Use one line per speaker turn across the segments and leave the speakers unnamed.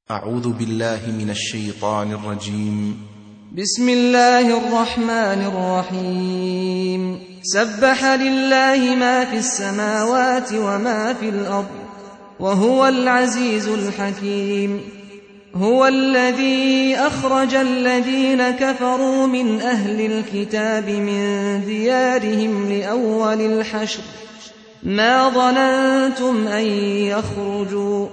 أعوذ بالله من الشيطان الرجيم.
بسم الله الرحمن الرحيم. سبح لله ما في السماوات وما في الأرض وهو العزيز الحكيم. هو الذي أخرج الذين كفروا من أهل الكتاب من ديارهم لأول الحشر ما ظننتم أن يخرجوا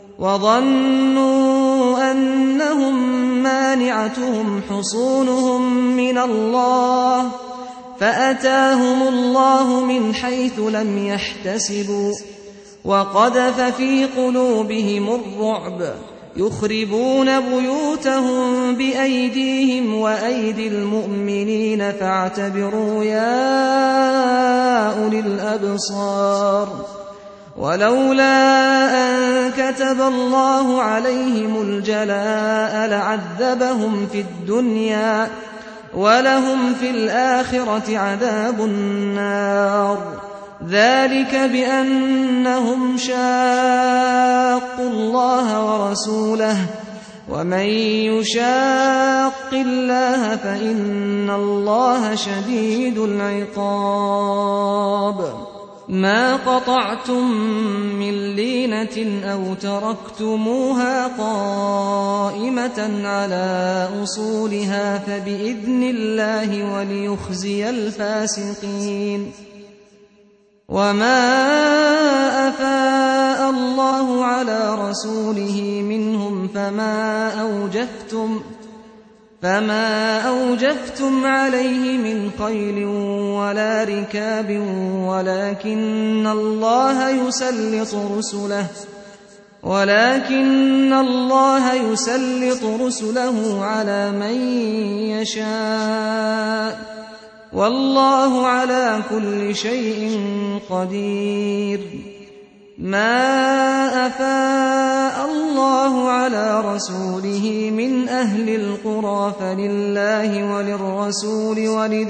وظنوا أنهم مانعتهم حصونهم من الله فأتاهم الله من حيث لم يحتسبوا وقذف في قلوبهم الرعب يخربون بيوتهم بأيديهم وأيدي المؤمنين فاعتبروا يا أولي الأبصار. ولولا أن كتب الله عليهم الجلاء لعذبهم في الدنيا ولهم في الآخرة عذاب النار. ذلك بأنهم شاقوا الله ورسوله ومن يشاق الله فإن الله شديد العقاب. ما قطعتم من لينة أو تركتموها قائمة على أصولها فبإذن الله وليخزي الفاسقين. وما أفاء الله على رسوله منهم فما أوجفتم عليه من خيل ولا ركاب ولكن الله يسلط رسله على من يشاء والله على كل شيء قدير. ما أفاء الله على رسوله من أهل القرى فلله وللرسول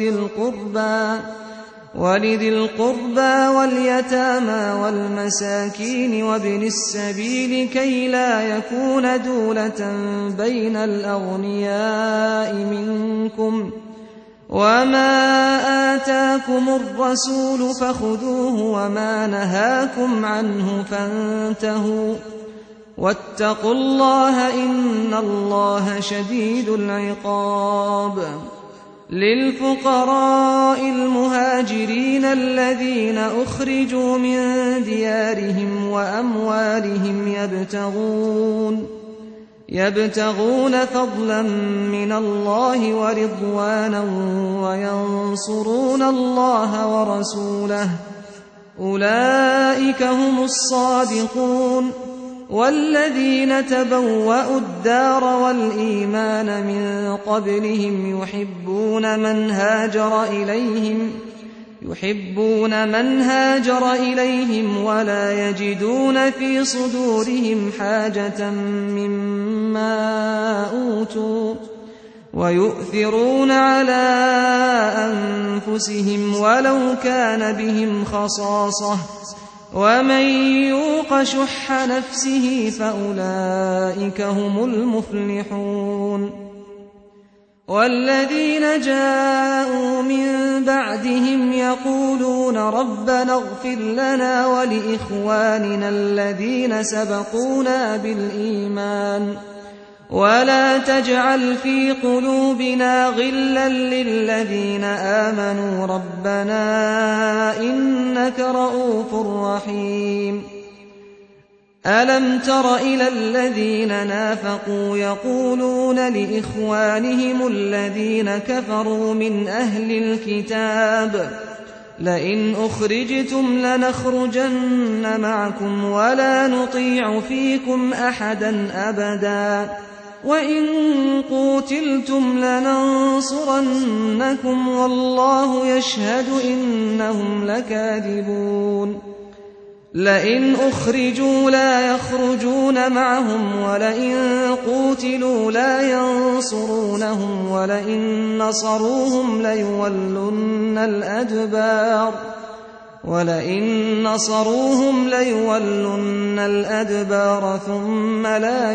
ولذي القربى واليتامى والمساكين وابن السبيل كي لا يكون دولة بين الأغنياء منكم. وما آتاكم الرسول فخذوه وما نهاكم عنه فانتهوا واتقوا الله إن الله شديد العقاب. للفقراء المهاجرين الذين أخرجوا من ديارهم وأموالهم يبتغون فضلا من الله ورضوانا وينصرون الله ورسوله أولئك هم الصادقون. والذين تبوأوا الدار والإيمان من قبلهم يحبون من هاجر إليهم ولا يجدون في صدورهم حاجة مما أوتوا ويؤثرون على أنفسهم ولو كان بهم خصاصة ومن يوق شح نفسه فأولئك هم المفلحون. والذين جاءوا من بعدهم يقولون ربنا اغفر لنا ولإخواننا الذين سبقونا بالإيمان ولا تجعل في قلوبنا غلا للذين آمنوا ربنا إنك رؤوف رحيم. ألم تر إلى الذين نافقوا يقولون لإخوانهم الذين كفروا من أهل الكتاب لئن أخرجتم لنخرجن معكم ولا نطيع فيكم أحدا أبدا وإن قوتلتم لننصرنكم والله يشهد إنهم لكاذبون. لئن أخرجوا لا يخرجون معهم ولئن قوتلوا لا ينصرونهم ولئن نصروهم ليولن الأدبار ولئن نصروهم ليولن الأدبار ثم لا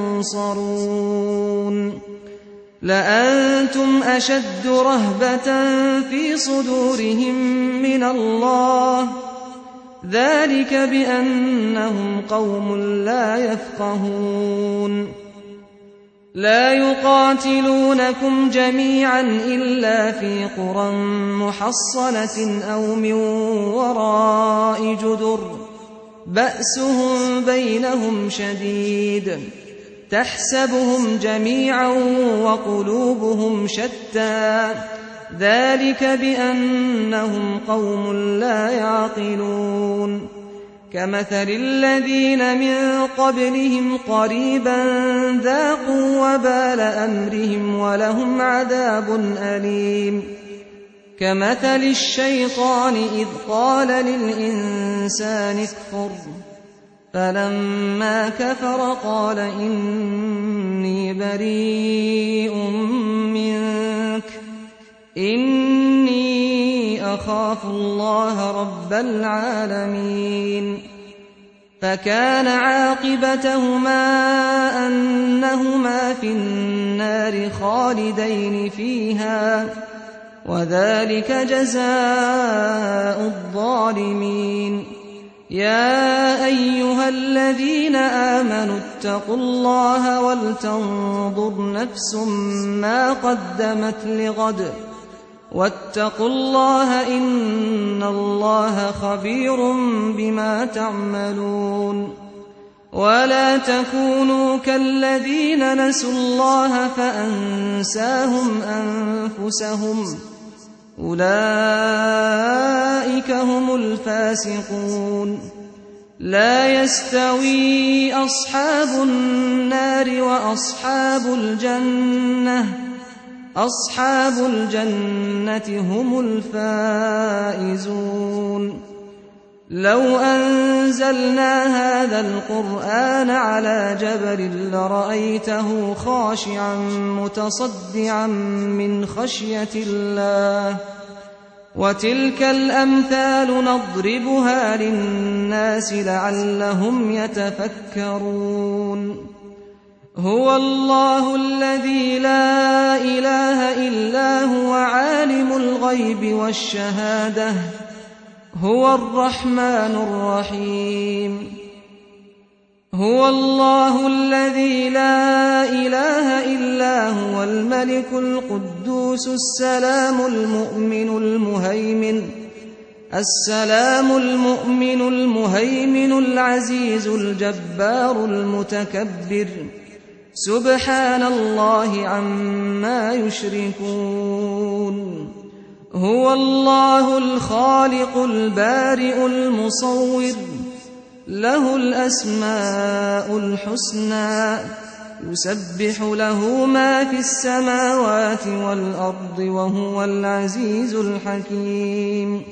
ينصرون لأنتم أشد رهبة في صدورهم من الله ذلك بأنهم قوم لا يفقهون لا يقاتلونكم جميعا إلا في قرى محصنة أو من وراء جدر بأسهم بينهم شديد تحسبهم جميعا وقلوبهم شتى ذلك بأنهم قوم لا يعقلون كمثل الذين من قبلهم قريبا ذاقوا وبال أمرهم ولهم عذاب أليم كمثل الشيطان إذ قال للإنسان اكفر فلما كفر قال إني بريء منك إني أخاف الله رب العالمين فكان عاقبتهما أنهما في النار خالدين فيها وذلك جزاء الظالمين يا أيها الذين آمنوا اتقوا الله ولتنظر نفس ما قدمت لغد واتقوا الله إن الله خبير بما تعملون ولا تكونوا كالذين نسوا الله فأنساهم أنفسهم أولئك هم الفاسقون لا يستوي أصحاب النار وأصحاب الجنة هم الفائزون لو أنزلنا هذا القرآن على جبل لرأيته خاشعا متصدعا من خشية الله وتلك الأمثال نضربها للناس لعلهم يتفكرون هو الله الذي لا إله إلا هو عالم الغيب والشهادة هو الرحمن الرحيم هو الله الذي لا إله إلا هو الملك القدوس السلام المؤمن المهيمن العزيز الجبار المتكبر سبحان الله عما يشركون هو الله الخالق البارئ المصور له الأسماء الحسنى يسبح له ما في السماوات والأرض وهو العزيز الحكيم